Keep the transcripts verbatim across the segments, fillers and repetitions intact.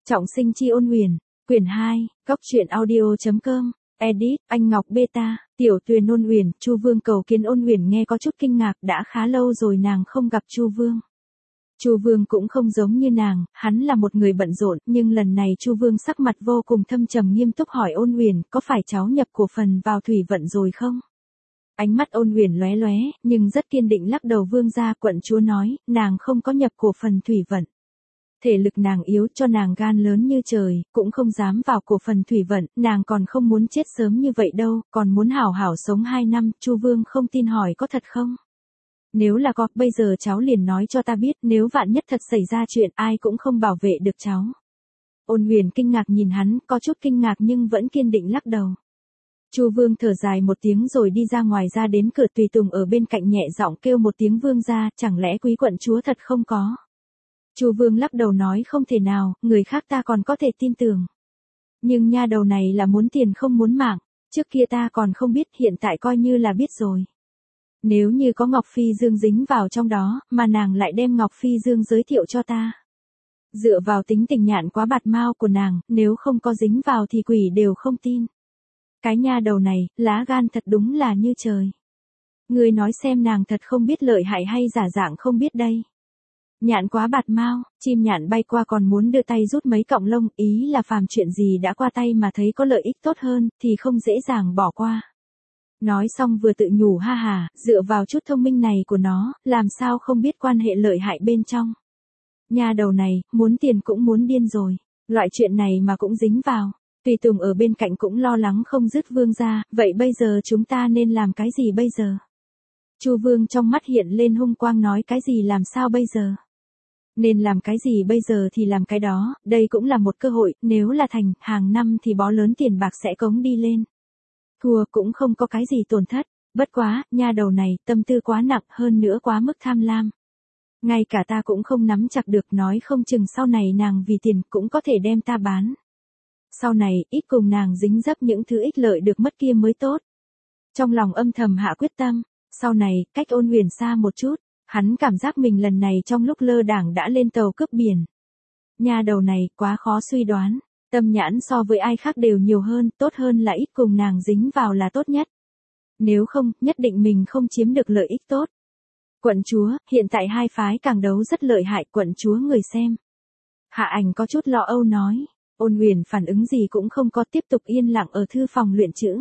Trọng sinh chi ôn huyền, quyển hai, góc truyện audio.com, edit, anh Ngọc Beta, tiểu tuyền ôn huyền, Chu Vương cầu kiến ôn huyền nghe có chút kinh ngạc, đã khá lâu rồi nàng không gặp Chu Vương. Chu Vương cũng không giống như nàng, hắn là một người bận rộn, nhưng lần này Chu Vương sắc mặt vô cùng thâm trầm nghiêm túc hỏi ôn huyền, có phải cháu nhập cổ phần vào thủy vận rồi không? Ánh mắt ôn huyền lóe lóe, nhưng rất kiên định lắc đầu. Vương gia, quận chúa nói, nàng không có nhập cổ phần thủy vận. Thể lực nàng yếu, cho nàng gan lớn như trời, cũng không dám vào cổ phần thủy vận, nàng còn không muốn chết sớm như vậy đâu, còn muốn hảo hảo sống hai năm. Chu Vương không tin hỏi có thật không? Nếu là có, bây giờ cháu liền nói cho ta biết, nếu vạn nhất thật xảy ra chuyện, ai cũng không bảo vệ được cháu. Ôn huyền kinh ngạc nhìn hắn, có chút kinh ngạc nhưng vẫn kiên định lắc đầu. Chu Vương thở dài một tiếng rồi đi ra ngoài, ra đến cửa, tùy tùng ở bên cạnh nhẹ giọng kêu một tiếng Vương gia, chẳng lẽ quý quận chúa thật không có? Chu Vương lắc đầu nói không thể nào, người khác ta còn có thể tin tưởng. Nhưng nha đầu này là muốn tiền không muốn mạng, trước kia ta còn không biết, hiện tại coi như là biết rồi. Nếu như có Ngọc Phi Dương dính vào trong đó, mà nàng lại đem Ngọc Phi Dương giới thiệu cho ta. Dựa vào tính tình nhạn quá bạt mao của nàng, nếu không có dính vào thì quỷ đều không tin. Cái nha đầu này, lá gan thật đúng là như trời. Ngươi nói xem nàng thật không biết lợi hại hay giả dạng không biết đây. Nhạn quá bạt mao, chim nhạn bay qua còn muốn đưa tay rút mấy cọng lông, ý là phàm chuyện gì đã qua tay mà thấy có lợi ích tốt hơn, thì không dễ dàng bỏ qua. Nói xong vừa tự nhủ ha hà, dựa vào chút thông minh này của nó, làm sao không biết quan hệ lợi hại bên trong. Nha đầu này, muốn tiền cũng muốn điên rồi, loại chuyện này mà cũng dính vào. Tùy tùng ở bên cạnh cũng lo lắng không dứt. Vương gia, vậy bây giờ chúng ta nên làm cái gì bây giờ? Chu Vương trong mắt hiện lên hung quang nói cái gì làm sao bây giờ? Nên làm cái gì bây giờ thì làm cái đó, đây cũng là một cơ hội, nếu là thành, hàng năm thì bó lớn tiền bạc sẽ cống đi lên. Thua cũng không có cái gì tổn thất, bất quá, nha đầu này, tâm tư quá nặng, hơn nữa quá mức tham lam. Ngay cả ta cũng không nắm chặt được, nói không chừng sau này nàng vì tiền cũng có thể đem ta bán. Sau này, ít cùng nàng dính dấp những thứ ích lợi được mất kia mới tốt. Trong lòng âm thầm hạ quyết tâm, sau này, cách ôn huyền xa một chút, hắn cảm giác mình lần này trong lúc lơ đảng đã lên tàu cướp biển. Nha đầu này, quá khó suy đoán, tâm nhãn so với ai khác đều nhiều hơn, tốt hơn là ít cùng nàng dính vào là tốt nhất. Nếu không, nhất định mình không chiếm được lợi ích tốt. Quận chúa, hiện tại hai phái càng đấu rất lợi hại, quận chúa người xem. Hạ Ảnh có chút lo âu nói. Ôn huyền phản ứng gì cũng không có, tiếp tục yên lặng ở thư phòng luyện chữ.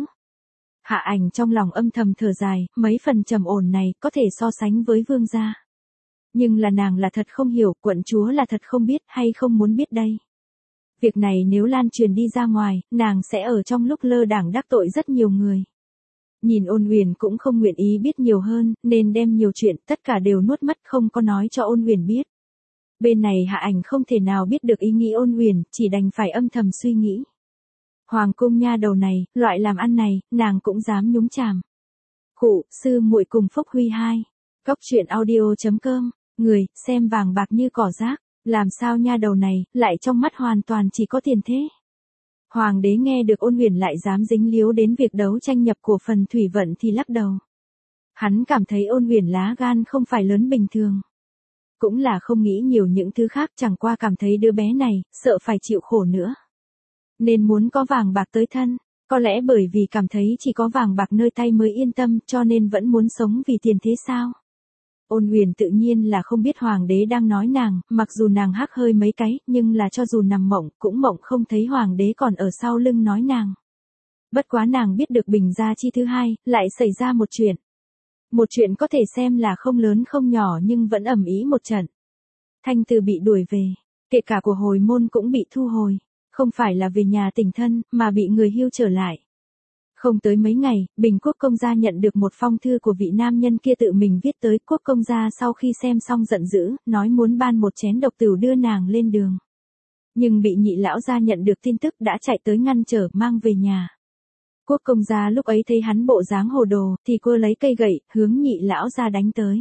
Hạ Ảnh trong lòng âm thầm thở dài, mấy phần trầm ổn này có thể so sánh với vương gia. Nhưng là nàng là thật không hiểu, quận chúa là thật không biết hay không muốn biết đây. Việc này nếu lan truyền đi ra ngoài, nàng sẽ ở trong lúc lơ đảng đắc tội rất nhiều người. Nhìn ôn huyền cũng không nguyện ý biết nhiều hơn, nên đem nhiều chuyện tất cả đều nuốt mất, không có nói cho ôn huyền biết. Bên này Hạ Ảnh không thể nào biết được ý nghĩ ôn huyền, chỉ đành phải âm thầm suy nghĩ. Hoàng cung nha đầu này, loại làm ăn này, nàng cũng dám nhúng chàm. Khụ, sư muội cùng Phúc Huy hai. Góc truyện audio.com, người, xem vàng bạc như cỏ rác, làm sao nha đầu này, lại trong mắt hoàn toàn chỉ có tiền thế. Hoàng đế nghe được ôn huyền lại dám dính líu đến việc đấu tranh nhập cổ phần thủy vận thì lắc đầu. Hắn cảm thấy ôn huyền lá gan không phải lớn bình thường. Cũng là không nghĩ nhiều những thứ khác, chẳng qua cảm thấy đứa bé này, sợ phải chịu khổ nữa. Nên muốn có vàng bạc tới thân, có lẽ bởi vì cảm thấy chỉ có vàng bạc nơi tay mới yên tâm, cho nên vẫn muốn sống vì tiền thế sao? Ôn huyền tự nhiên là không biết hoàng đế đang nói nàng, mặc dù nàng hắc hơi mấy cái, nhưng là cho dù nằm mộng, cũng mộng không thấy hoàng đế còn ở sau lưng nói nàng. Bất quá nàng biết được Bình Gia Chi thứ hai, lại xảy ra một chuyện. Một chuyện có thể xem là không lớn không nhỏ nhưng vẫn ầm ĩ một trận. Thanh Từ bị đuổi về, kể cả của hồi môn cũng bị thu hồi, không phải là về nhà tình thân, mà bị người hưu trở lại. Không tới mấy ngày, Bình Quốc công gia nhận được một phong thư của vị nam nhân kia tự mình viết tới. Quốc công gia sau khi xem xong giận dữ, nói muốn ban một chén độc tửu đưa nàng lên đường. Nhưng bị Nhị lão gia nhận được tin tức đã chạy tới ngăn trở, mang về nhà. Quốc công gia lúc ấy thấy hắn bộ dáng hồ đồ, thì cô lấy cây gậy, hướng Nhị lão gia đánh tới.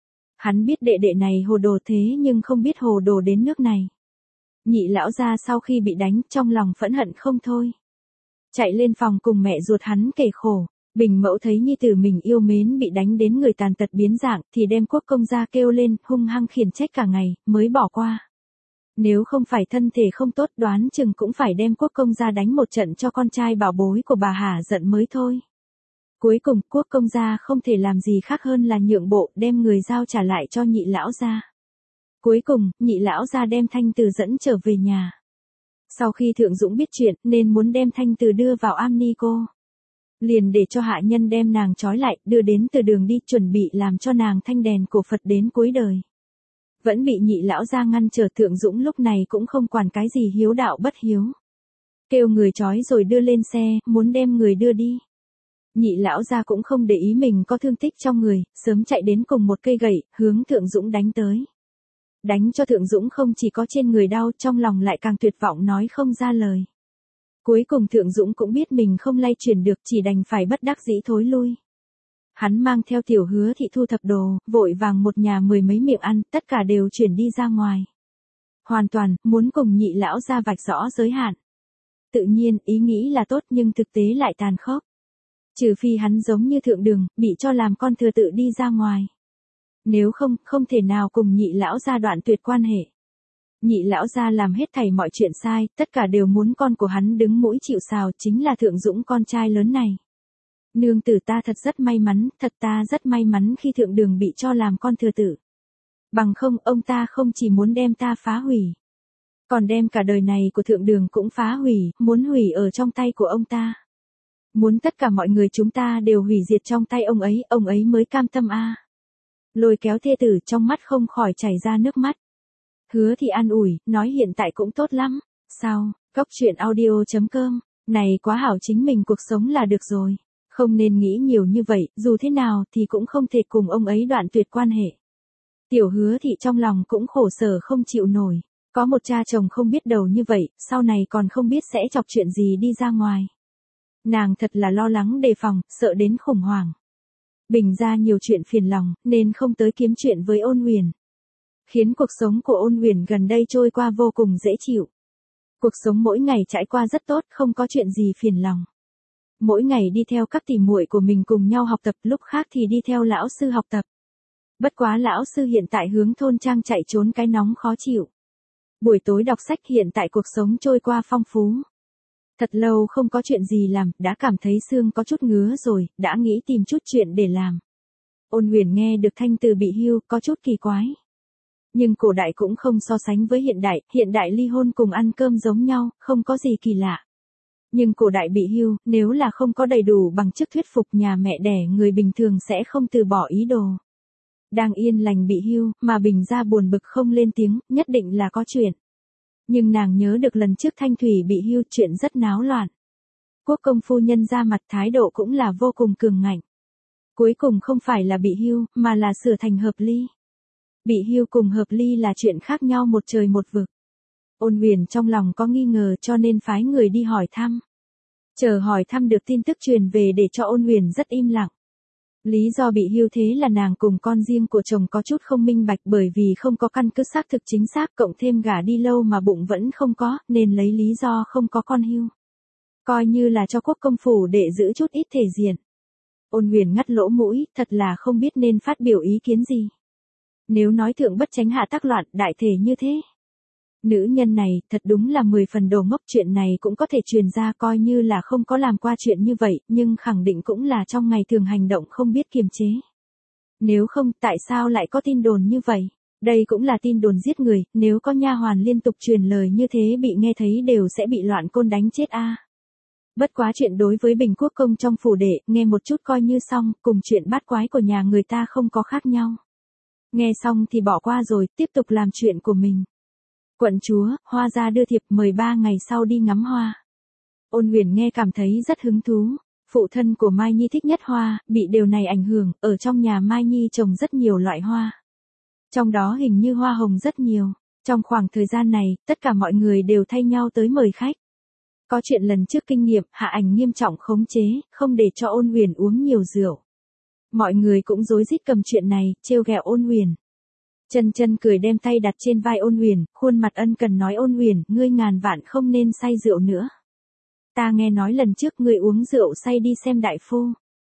Hắn biết đệ đệ này hồ đồ thế nhưng không biết hồ đồ đến nước này. Nhị lão gia sau khi bị đánh, trong lòng phẫn hận không thôi. Chạy lên phòng cùng mẹ ruột hắn kể khổ. Bình mẫu thấy nhi tử mình yêu mến bị đánh đến người tàn tật biến dạng, thì đem quốc công gia kêu lên, hung hăng khiển trách cả ngày, mới bỏ qua. Nếu không phải thân thể không tốt đoán chừng cũng phải đem quốc công gia đánh một trận cho con trai bảo bối của bà hả giận mới thôi. Cuối cùng quốc công gia không thể làm gì khác hơn là nhượng bộ đem người giao trả lại cho nhị lão gia. Cuối cùng, nhị lão gia đem Thanh Từ dẫn trở về nhà. Sau khi Thượng Dũng biết chuyện nên muốn đem Thanh Từ đưa vào am ni cô. Liền để cho hạ nhân đem nàng trói lại, đưa đến từ đường đi chuẩn bị làm cho nàng thanh đèn của Phật đến cuối đời. Vẫn bị nhị lão gia ngăn trở. Thượng Dũng lúc này cũng không quản cái gì hiếu đạo bất hiếu. Kêu người trói rồi đưa lên xe, muốn đem người đưa đi. Nhị lão gia cũng không để ý mình có thương tích trong người, sớm chạy đến cùng một cây gậy, hướng Thượng Dũng đánh tới. Đánh cho Thượng Dũng không chỉ có trên người đau, trong lòng lại càng tuyệt vọng nói không ra lời. Cuối cùng Thượng Dũng cũng biết mình không lay chuyển được, chỉ đành phải bất đắc dĩ thối lui. Hắn mang theo Tiểu Hứa Thị thu thập đồ, vội vàng một nhà mười mấy miệng ăn, tất cả đều chuyển đi ra ngoài. Hoàn toàn, muốn cùng nhị lão gia vạch rõ giới hạn. Tự nhiên, ý nghĩ là tốt nhưng thực tế lại tàn khốc. Trừ phi hắn giống như Thượng Đường, bị cho làm con thừa tự đi ra ngoài. Nếu không, không thể nào cùng nhị lão gia đoạn tuyệt quan hệ. Nhị lão gia làm hết thảy mọi chuyện sai, tất cả đều muốn con của hắn đứng mũi chịu sào, chính là Thượng Dũng con trai lớn này. Nương tử ta thật rất may mắn, thật ta rất may mắn khi Thượng Đường bị cho làm con thừa tử. Bằng không, ông ta không chỉ muốn đem ta phá hủy, còn đem cả đời này của Thượng Đường cũng phá hủy, muốn hủy ở trong tay của ông ta. Muốn tất cả mọi người chúng ta đều hủy diệt trong tay ông ấy, ông ấy mới cam tâm a. À. Lôi kéo thê tử trong mắt không khỏi chảy ra nước mắt. Hứa Thị an ủi, nói hiện tại cũng tốt lắm. Sao, Cóc Truyện Audio chấm com, này quá hảo chính mình cuộc sống là được rồi. Không nên nghĩ nhiều như vậy, dù thế nào thì cũng không thể cùng ông ấy đoạn tuyệt quan hệ. Tiểu Hứa Thị trong lòng cũng khổ sở không chịu nổi. Có một cha chồng không biết đầu như vậy, sau này còn không biết sẽ chọc chuyện gì đi ra ngoài. Nàng thật là lo lắng đề phòng, sợ đến khủng hoảng. Bình ra nhiều chuyện phiền lòng, nên không tới kiếm chuyện với Ôn Huyền. Khiến cuộc sống của Ôn Huyền gần đây trôi qua vô cùng dễ chịu. Cuộc sống mỗi ngày trải qua rất tốt, không có chuyện gì phiền lòng. Mỗi ngày đi theo các tỉ muội của mình cùng nhau học tập, lúc khác thì đi theo lão sư học tập. Bất quá lão sư hiện tại hướng thôn trang chạy trốn cái nóng khó chịu. Buổi tối đọc sách, hiện tại cuộc sống trôi qua phong phú. Thật lâu không có chuyện gì làm, đã cảm thấy xương có chút ngứa rồi, đã nghĩ tìm chút chuyện để làm. Ôn Huyền nghe được Thanh Từ bị hưu, có chút kỳ quái. Nhưng cổ đại cũng không so sánh với hiện đại, hiện đại ly hôn cùng ăn cơm giống nhau, không có gì kỳ lạ. Nhưng cổ đại bị hưu, nếu là không có đầy đủ bằng chức thuyết phục nhà mẹ đẻ, người bình thường sẽ không từ bỏ ý đồ. Đang yên lành bị hưu, mà Bình ra buồn bực không lên tiếng, nhất định là có chuyện. Nhưng nàng nhớ được lần trước Thanh Thủy bị hưu, chuyện rất náo loạn. Quốc công phu nhân ra mặt, thái độ cũng là vô cùng cường ngạnh. Cuối cùng không phải là bị hưu, mà là sửa thành hợp ly. Bị hưu cùng hợp ly là chuyện khác nhau một trời một vực. Ôn Huyền trong lòng có nghi ngờ cho nên phái người đi hỏi thăm. Chờ hỏi thăm được tin tức truyền về để cho Ôn Huyền rất im lặng. Lý do bị hưu thế là nàng cùng con riêng của chồng có chút không minh bạch, bởi vì không có căn cứ xác thực chính xác, cộng thêm gả đi lâu mà bụng vẫn không có, nên lấy lý do không có con hưu. Coi như là cho quốc công phủ để giữ chút ít thể diện. Ôn Huyền ngắt lỗ mũi, thật là không biết nên phát biểu ý kiến gì. Nếu nói thượng bất tránh hạ tác loạn, đại thể như thế. Nữ nhân này, thật đúng là mười phần đồ ngốc, chuyện này cũng có thể truyền ra, coi như là không có làm qua chuyện như vậy, nhưng khẳng định cũng là trong ngày thường hành động không biết kiềm chế. Nếu không, tại sao lại có tin đồn như vậy? Đây cũng là tin đồn giết người, nếu có nha hoàn liên tục truyền lời như thế bị nghe thấy đều sẽ bị loạn côn đánh chết a. À. Bất quá chuyện đối với Bình quốc công trong phủ đệ, nghe một chút coi như xong, cùng chuyện bát quái của nhà người ta không có khác nhau. Nghe xong thì bỏ qua rồi, tiếp tục làm chuyện của mình. Quận chúa, Hoa gia đưa thiệp mời ba ngày sau đi ngắm hoa. Ôn Huyền nghe cảm thấy rất hứng thú. Phụ thân của Mai Nhi thích nhất hoa, bị điều này ảnh hưởng, ở trong nhà Mai Nhi trồng rất nhiều loại hoa. Trong đó hình như hoa hồng rất nhiều. Trong khoảng thời gian này, tất cả mọi người đều thay nhau tới mời khách. Có chuyện lần trước kinh nghiệm, Hạ Ảnh nghiêm trọng khống chế, không để cho Ôn Huyền uống nhiều rượu. Mọi người cũng rối rít cầm chuyện này, trêu ghẹo Ôn Huyền. Chân Chân cười đem tay đặt trên vai Ôn Huyền, khuôn mặt ân cần nói Ôn Huyền, ngươi ngàn vạn không nên say rượu nữa. Ta nghe nói lần trước ngươi uống rượu say đi xem đại phu.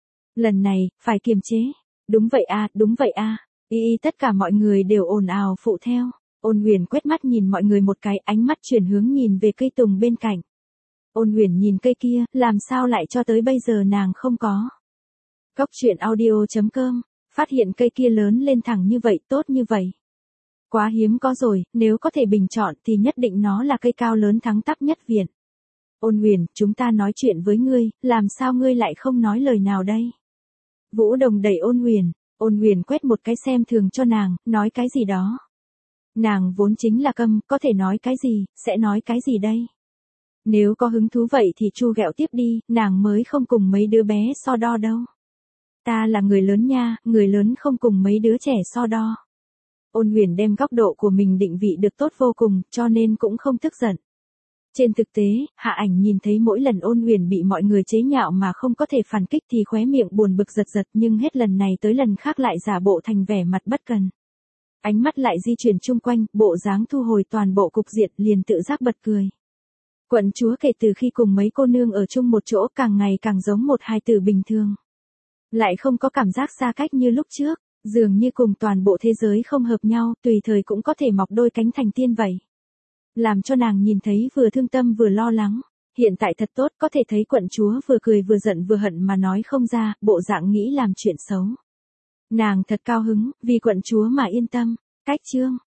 Lần này, phải kiềm chế. Đúng vậy a, đúng vậy a. Y y tất cả mọi người đều ồn ào phụ theo. Ôn Huyền quét mắt nhìn mọi người một cái, ánh mắt chuyển hướng nhìn về cây tùng bên cạnh. Ôn Huyền nhìn cây kia, làm sao lại cho tới bây giờ nàng không có. Cốc truyện audio chấm com, phát hiện cây kia lớn lên thẳng như vậy, tốt như vậy. Quá hiếm có rồi, nếu có thể bình chọn thì nhất định nó là cây cao lớn thắng tắp nhất viện. Ôn Huyền, chúng ta nói chuyện với ngươi, làm sao ngươi lại không nói lời nào đây? Vũ Đồng đẩy Ôn Huyền, Ôn Huyền quét một cái xem thường cho nàng, nói cái gì đó. Nàng vốn chính là câm, có thể nói cái gì, sẽ nói cái gì đây? Nếu có hứng thú vậy thì chu ghẹo tiếp đi, nàng mới không cùng mấy đứa bé so đo đâu. Ta là người lớn nha, người lớn không cùng mấy đứa trẻ so đo. Ôn Huyền đem góc độ của mình định vị được tốt vô cùng, cho nên cũng không tức giận. Trên thực tế, Hạ Ảnh nhìn thấy mỗi lần Ôn Huyền bị mọi người chế nhạo mà không có thể phản kích thì khóe miệng buồn bực giật giật, nhưng hết lần này tới lần khác lại giả bộ thành vẻ mặt bất cần. Ánh mắt lại di chuyển chung quanh, bộ dáng thu hồi toàn bộ cục diện, liền tự giác bật cười. Quận chúa kể từ khi cùng mấy cô nương ở chung một chỗ càng ngày càng giống một hài tử bình thường. Lại không có cảm giác xa cách như lúc trước, dường như cùng toàn bộ thế giới không hợp nhau, tùy thời cũng có thể mọc đôi cánh thành tiên vậy. Làm cho nàng nhìn thấy vừa thương tâm vừa lo lắng, hiện tại thật tốt, có thể thấy quận chúa vừa cười vừa giận vừa hận mà nói không ra, bộ dạng nghĩ làm chuyện xấu. Nàng thật cao hứng, vì quận chúa mà yên tâm. Cách chương